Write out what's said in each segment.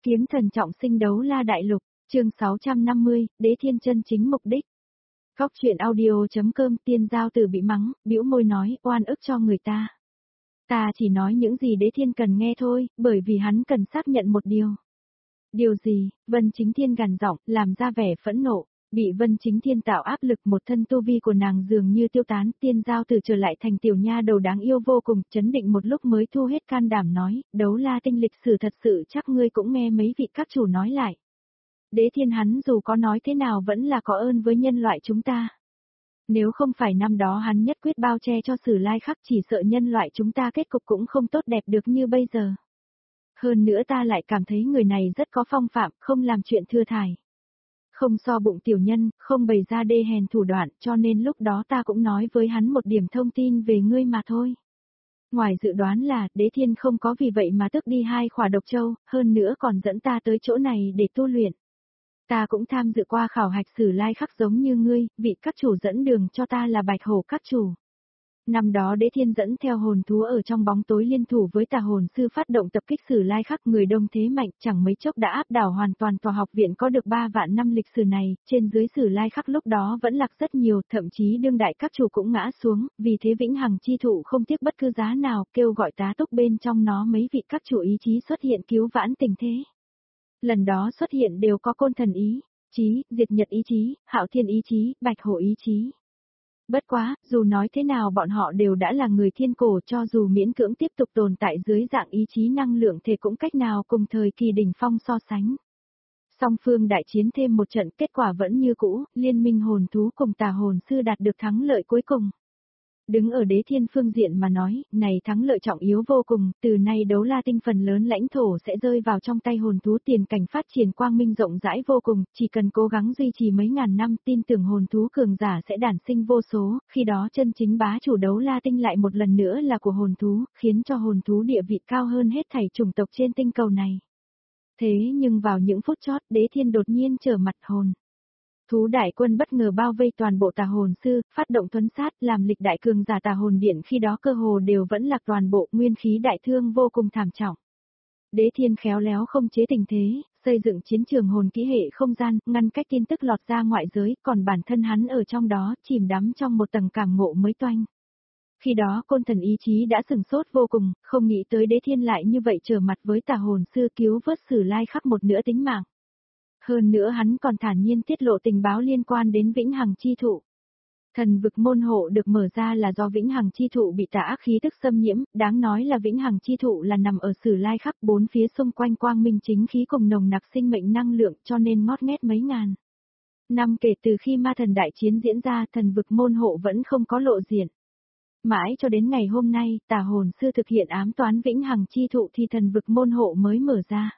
Kiếm thần trọng sinh đấu la đại lục, chương 650, Đế Thiên chân chính mục đích. Góc truyện audio.com. Tiên Giao Tử bị mắng, bĩu môi nói, oan ức cho người ta. Ta chỉ nói những gì Đế Thiên cần nghe thôi, bởi vì hắn cần xác nhận một điều. Điều gì? Vân Chính Thiên gằn giọng, làm ra vẻ phẫn nộ. Bị Vân Chính Thiên tạo áp lực, một thân tu vi của nàng dường như tiêu tán. Tiên Giao Tử trở lại thành tiểu nha đầu đáng yêu vô cùng, chấn định một lúc mới thu hết can đảm nói, đấu la tinh lịch sử thật sự chắc ngươi cũng nghe mấy vị các chủ nói lại. Đế Thiên hắn dù có nói thế nào vẫn là có ơn với nhân loại chúng ta. Nếu không phải năm đó hắn nhất quyết bao che cho Sử Lai Khắc, chỉ sợ nhân loại chúng ta kết cục cũng không tốt đẹp được như bây giờ. Hơn nữa ta lại cảm thấy người này rất có phong phạm, không làm chuyện thưa thải. Không so bụng tiểu nhân, không bày ra đê hèn thủ đoạn, cho nên lúc đó ta cũng nói với hắn một điểm thông tin về ngươi mà thôi. Ngoài dự đoán là, Đế Thiên không có vì vậy mà tước đi 2 khỏa độc châu, hơn nữa còn dẫn ta tới chỗ này để tu luyện. Ta cũng tham dự qua khảo hạch Sử Lai Khắc giống như ngươi, vị các chủ dẫn đường cho ta là Bạch Hổ các chủ. Năm đó Đế Thiên dẫn theo hồn thú ở trong bóng tối liên thủ với Tà Hồn Sư phát động tập kích Sử Lai Khắc, người đông thế mạnh, chẳng mấy chốc đã áp đảo hoàn toàn tòa học viện có được 3 vạn năm lịch sử này, trên dưới Sử Lai Khắc lúc đó vẫn lạc rất nhiều, thậm chí đương đại các chủ cũng ngã xuống, vì thế Vĩnh Hằng chi thụ không tiếc bất cứ giá nào, kêu gọi tá túc bên trong nó mấy vị các chủ ý chí xuất hiện cứu vãn tình thế. Lần đó xuất hiện đều có Côn Thần ý chí, Diệt Nhật ý chí, Hạo Thiên ý chí, Bạch Hổ ý chí. Bất quá, dù nói thế nào bọn họ đều đã là người thiên cổ, cho dù miễn cưỡng tiếp tục tồn tại dưới dạng ý chí năng lượng thể cũng cách nào cùng thời kỳ đỉnh phong so sánh. Song phương đại chiến thêm một trận, kết quả vẫn như cũ, liên minh hồn thú cùng Tà Hồn Sư đạt được thắng lợi cuối cùng. Đứng ở Đế Thiên phương diện mà nói, này thắng lợi trọng yếu vô cùng, từ nay đấu la tinh phần lớn lãnh thổ sẽ rơi vào trong tay hồn thú, tiền cảnh phát triển quang minh rộng rãi vô cùng, chỉ cần cố gắng duy trì mấy ngàn năm, tin tưởng hồn thú cường giả sẽ đản sinh vô số, khi đó chân chính bá chủ đấu la tinh lại một lần nữa là của hồn thú, khiến cho hồn thú địa vị cao hơn hết thảy chủng tộc trên tinh cầu này. Thế nhưng vào những phút chót, Đế Thiên đột nhiên trở mặt hồn. Thú đại quân bất ngờ bao vây toàn bộ Tà Hồn Sư, phát động thuấn sát, làm lịch đại cường giả Tà Hồn Điện khi đó cơ hồ đều vẫn lạc toàn bộ, nguyên khí đại thương vô cùng thảm trọng. Đế Thiên khéo léo không chế tình thế, xây dựng chiến trường hồn kỹ hệ không gian, ngăn cách tin tức lọt ra ngoại giới, còn bản thân hắn ở trong đó, chìm đắm trong một tầng cảm ngộ mới toanh. Khi đó Côn Thần ý chí đã sửng sốt vô cùng, không nghĩ tới Đế Thiên lại như vậy trở mặt với Tà Hồn Sư, cứu vớt Sử Lai Khắc một nửa tính mạng. Hơn nữa hắn còn thản nhiên tiết lộ tình báo liên quan đến Vĩnh Hằng chi thụ. Thần vực môn hộ được mở ra là do Vĩnh Hằng chi thụ bị tà ác khí tức xâm nhiễm, đáng nói là Vĩnh Hằng chi thụ là nằm ở Sử Lai Khắc, bốn phía xung quanh quang minh chính khí cùng nồng nặc sinh mệnh năng lượng, cho nên ngót nghét mấy ngàn năm kể từ khi ma thần đại chiến diễn ra, thần vực môn hộ vẫn không có lộ diện. Mãi cho đến ngày hôm nay, Tà Hồn Sư thực hiện ám toán Vĩnh Hằng chi thụ thì thần vực môn hộ mới mở ra.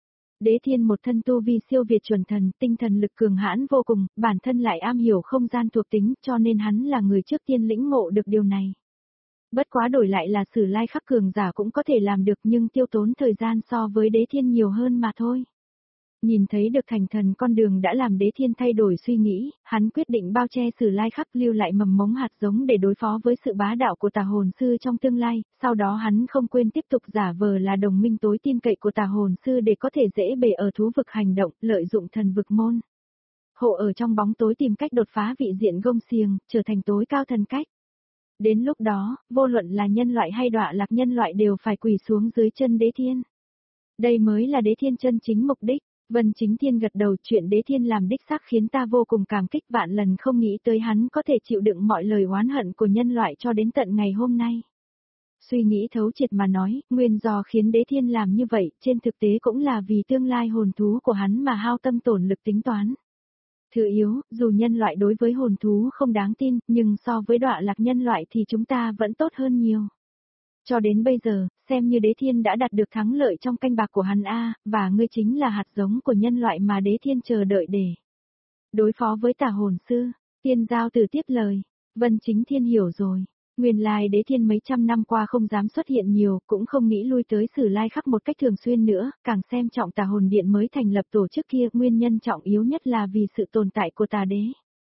Đế Thiên một thân tu vi siêu việt chuẩn thần, tinh thần lực cường hãn vô cùng, bản thân lại am hiểu không gian thuộc tính, cho nên hắn là người trước tiên lĩnh ngộ được điều này. Bất quá đổi lại là Sử Lai Khắc cường giả cũng có thể làm được, nhưng tiêu tốn thời gian so với Đế Thiên nhiều hơn mà thôi. Nhìn thấy được thành thần con đường đã làm Đế Thiên thay đổi suy nghĩ, hắn quyết định bao che Sử Lai Khắc, lưu lại mầm mống hạt giống để đối phó với sự bá đạo của Tà Hồn Sư trong tương lai, sau đó hắn không quên tiếp tục giả vờ là đồng minh tối tin cậy của Tà Hồn Sư để có thể dễ bề ở thú vực hành động, lợi dụng thần vực môn hộ ở trong bóng tối tìm cách đột phá vị diện gông xiềng, trở thành tối cao thần cách. Đến lúc đó, vô luận là nhân loại hay đọa lạc nhân loại đều phải quỳ xuống dưới chân Đế Thiên. Đây mới là Đế Thiên chân chính mục đích. Vân Chính Thiên gật đầu, chuyện Đế Thiên làm đích xác khiến ta vô cùng cảm kích, vạn lần không nghĩ tới hắn có thể chịu đựng mọi lời oán hận của nhân loại cho đến tận ngày hôm nay. Suy nghĩ thấu triệt mà nói, nguyên do khiến Đế Thiên làm như vậy, trên thực tế cũng là vì tương lai hồn thú của hắn mà hao tâm tổn lực tính toán. Thứ yếu, dù nhân loại đối với hồn thú không đáng tin, nhưng so với đọa lạc nhân loại thì chúng ta vẫn tốt hơn nhiều. Cho đến bây giờ, xem như Đế Thiên đã đạt được thắng lợi trong canh bạc của hắn và ngươi chính là hạt giống của nhân loại mà Đế Thiên chờ đợi để đối phó với Tà Hồn Sư. Tiên Giao Tử tiếp lời, Vân Chính Thiên hiểu rồi. Nguyên lai Đế Thiên mấy trăm năm qua không dám xuất hiện nhiều, cũng không nghĩ lui tới Sử Lai Khắc một cách thường xuyên nữa, càng xem trọng Tà Hồn Điện mới thành lập tổ chức kia, nguyên nhân trọng yếu nhất là vì sự tồn tại của Tà Đế.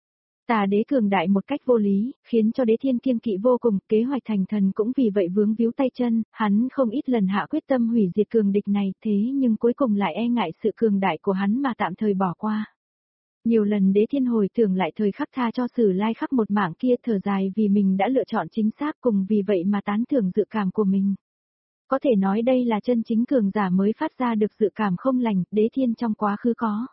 Tà đế cường đại một cách vô lý, khiến cho đế thiên kiêng kỵ vô cùng, kế hoạch thành thần cũng vì vậy vướng víu tay chân, hắn không ít lần hạ quyết tâm hủy diệt cường địch này, thế nhưng cuối cùng lại e ngại sự cường đại của hắn mà tạm thời bỏ qua. Nhiều lần đế thiên hồi tưởng lại thời khắc tha cho Sử Lai Khắc một mảng kia, thở dài vì mình đã lựa chọn chính xác, cùng vì vậy mà tán thưởng dự cảm của mình. Có thể nói đây là chân chính cường giả mới phát ra được dự cảm không lành, đế thiên trong quá khứ có.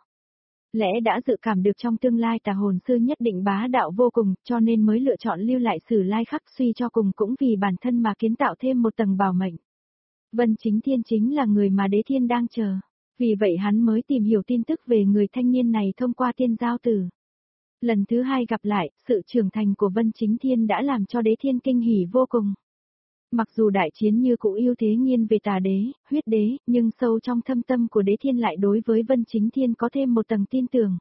Lẽ đã dự cảm được trong tương lai Tà hồn sư nhất định bá đạo vô cùng, cho nên mới lựa chọn lưu lại Sử Lai Khắc, suy cho cùng cũng vì bản thân mà kiến tạo thêm một tầng bảo mệnh. Vân Chính Thiên chính là người mà đế thiên đang chờ. Vì vậy hắn mới tìm hiểu tin tức về người thanh niên này thông qua Tiên Giao Tử. Lần thứ hai gặp lại, sự trưởng thành của Vân Chính Thiên đã làm cho đế thiên kinh hỉ vô cùng. Mặc dù đại chiến như cũ ưu thế nghiêng về Tà đế, huyết đế, nhưng sâu trong thâm tâm của đế thiên lại đối với Vân Chính Thiên có thêm một tầng tin tưởng.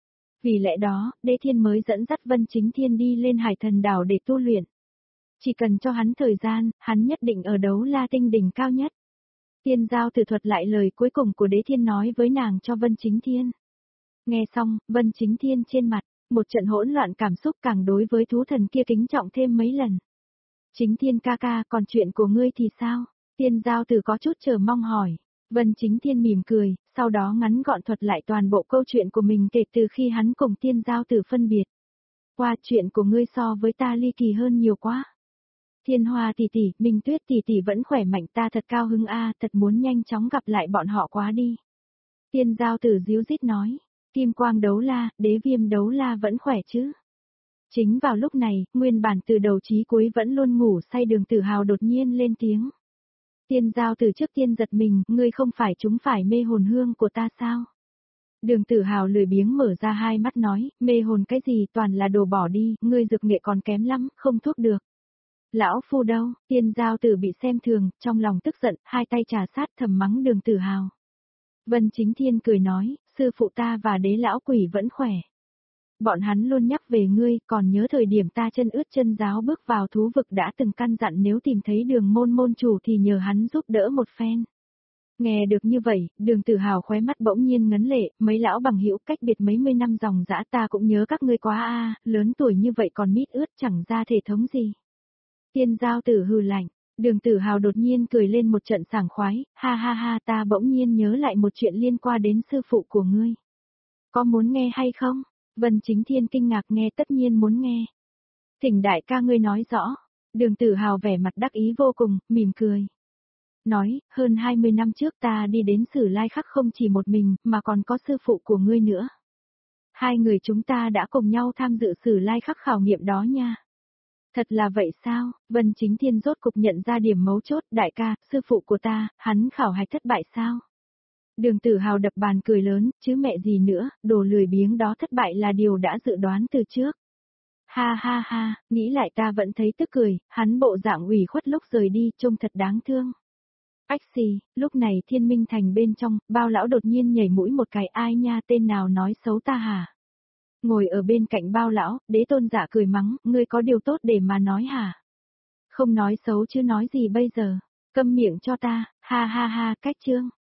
Vì lẽ đó, đế thiên mới dẫn dắt Vân Chính Thiên đi lên Hải Thần Đảo để tu luyện. Chỉ cần cho hắn thời gian, hắn nhất định ở Đấu La Tinh đỉnh cao nhất. Tiên Giao Tử thuật lại lời cuối cùng của đế thiên nói với nàng cho Vân Chính Thiên. Nghe xong, Vân Chính Thiên trên mặt, một trận hỗn loạn cảm xúc, càng đối với thú thần kia kính trọng thêm mấy lần. Chính Thiên ca ca, còn chuyện của ngươi thì sao? Tiên Giao Tử có chút chờ mong hỏi. Vân Chính Thiên mỉm cười, sau đó ngắn gọn thuật lại toàn bộ câu chuyện của mình kể từ khi hắn cùng Tiên Giao Tử phân biệt. Qua chuyện của ngươi so với ta ly kỳ hơn nhiều quá. Thiên Hoa tỷ tỷ, Minh Tuyết tỷ tỷ vẫn khỏe mạnh, ta thật cao hứng a, thật muốn nhanh chóng gặp lại bọn họ quá đi. Tiên Giao Tử díu dít nói, Kim Quang Đấu La, Đế Viêm Đấu La vẫn khỏe chứ? Chính vào lúc này, nguyên bản từ đầu chí cuối vẫn luôn ngủ say Đường Tử Hào đột nhiên lên tiếng. Tiên Giao Tử trước tiên giật mình, ngươi không phải trúng phải mê hồn hương của ta sao? Đường Tử Hào lười biếng mở ra hai mắt nói, mê hồn cái gì, toàn là đồ bỏ đi, ngươi dược nghệ còn kém lắm, không thuốc được. Lão phu đâu? Tiên Giao Tử bị xem thường, trong lòng tức giận, hai tay trà sát thầm mắng Đường Tử Hào. Vân Chính Thiên cười nói, sư phụ ta và đế lão quỷ vẫn khỏe. Bọn hắn luôn nhắc về ngươi, còn nhớ thời điểm ta chân ướt chân giáo bước vào thú vực đã từng căn dặn nếu tìm thấy Đường môn môn chủ thì nhờ hắn giúp đỡ một phen. Nghe được như vậy, Đường Tử Hào khóe mắt bỗng nhiên ngấn lệ, mấy lão bằng hữu cách biệt mấy mươi năm dòng dã, ta cũng nhớ các ngươi quá a, lớn tuổi như vậy còn mít ướt chẳng ra thể thống gì. Tiên Giao Tử hừ lạnh, Đường Tử Hào đột nhiên cười lên một trận sảng khoái, ha ha ha, ta bỗng nhiên nhớ lại một chuyện liên quan đến sư phụ của ngươi. Có muốn nghe hay không? Vân Chính Thiên kinh ngạc nghe, tất nhiên muốn nghe. Thỉnh đại ca ngươi nói rõ. Đường Tử Hào vẻ mặt đắc ý vô cùng, mỉm cười. Nói, hơn 20 năm trước ta đi đến Sử Lai Khắc không chỉ một mình, mà còn có sư phụ của ngươi nữa. Hai người chúng ta đã cùng nhau tham dự Sử Lai Khắc khảo nghiệm đó nha. Thật là vậy sao? Vân Chính Thiên rốt cục nhận ra điểm mấu chốt, đại ca, sư phụ của ta, hắn khảo hạch thất bại sao? Đường Tử Hào đập bàn cười lớn, chứ mẹ gì nữa, đồ lười biếng đó thất bại là điều đã dự đoán từ trước. Ha ha ha, nghĩ lại ta vẫn thấy tức cười, hắn bộ dạng ủy khuất lúc rời đi, trông thật đáng thương. Ách xì, lúc này Thiên Minh Thành bên trong, Bao lão đột nhiên nhảy mũi một cái, ai nha, tên nào nói xấu ta hả? Ngồi ở bên cạnh Bao lão, Đế Tôn Giả cười mắng, ngươi có điều tốt để mà nói hả? Không nói xấu chứ nói gì bây giờ? Câm miệng cho ta, ha ha ha, cách chương.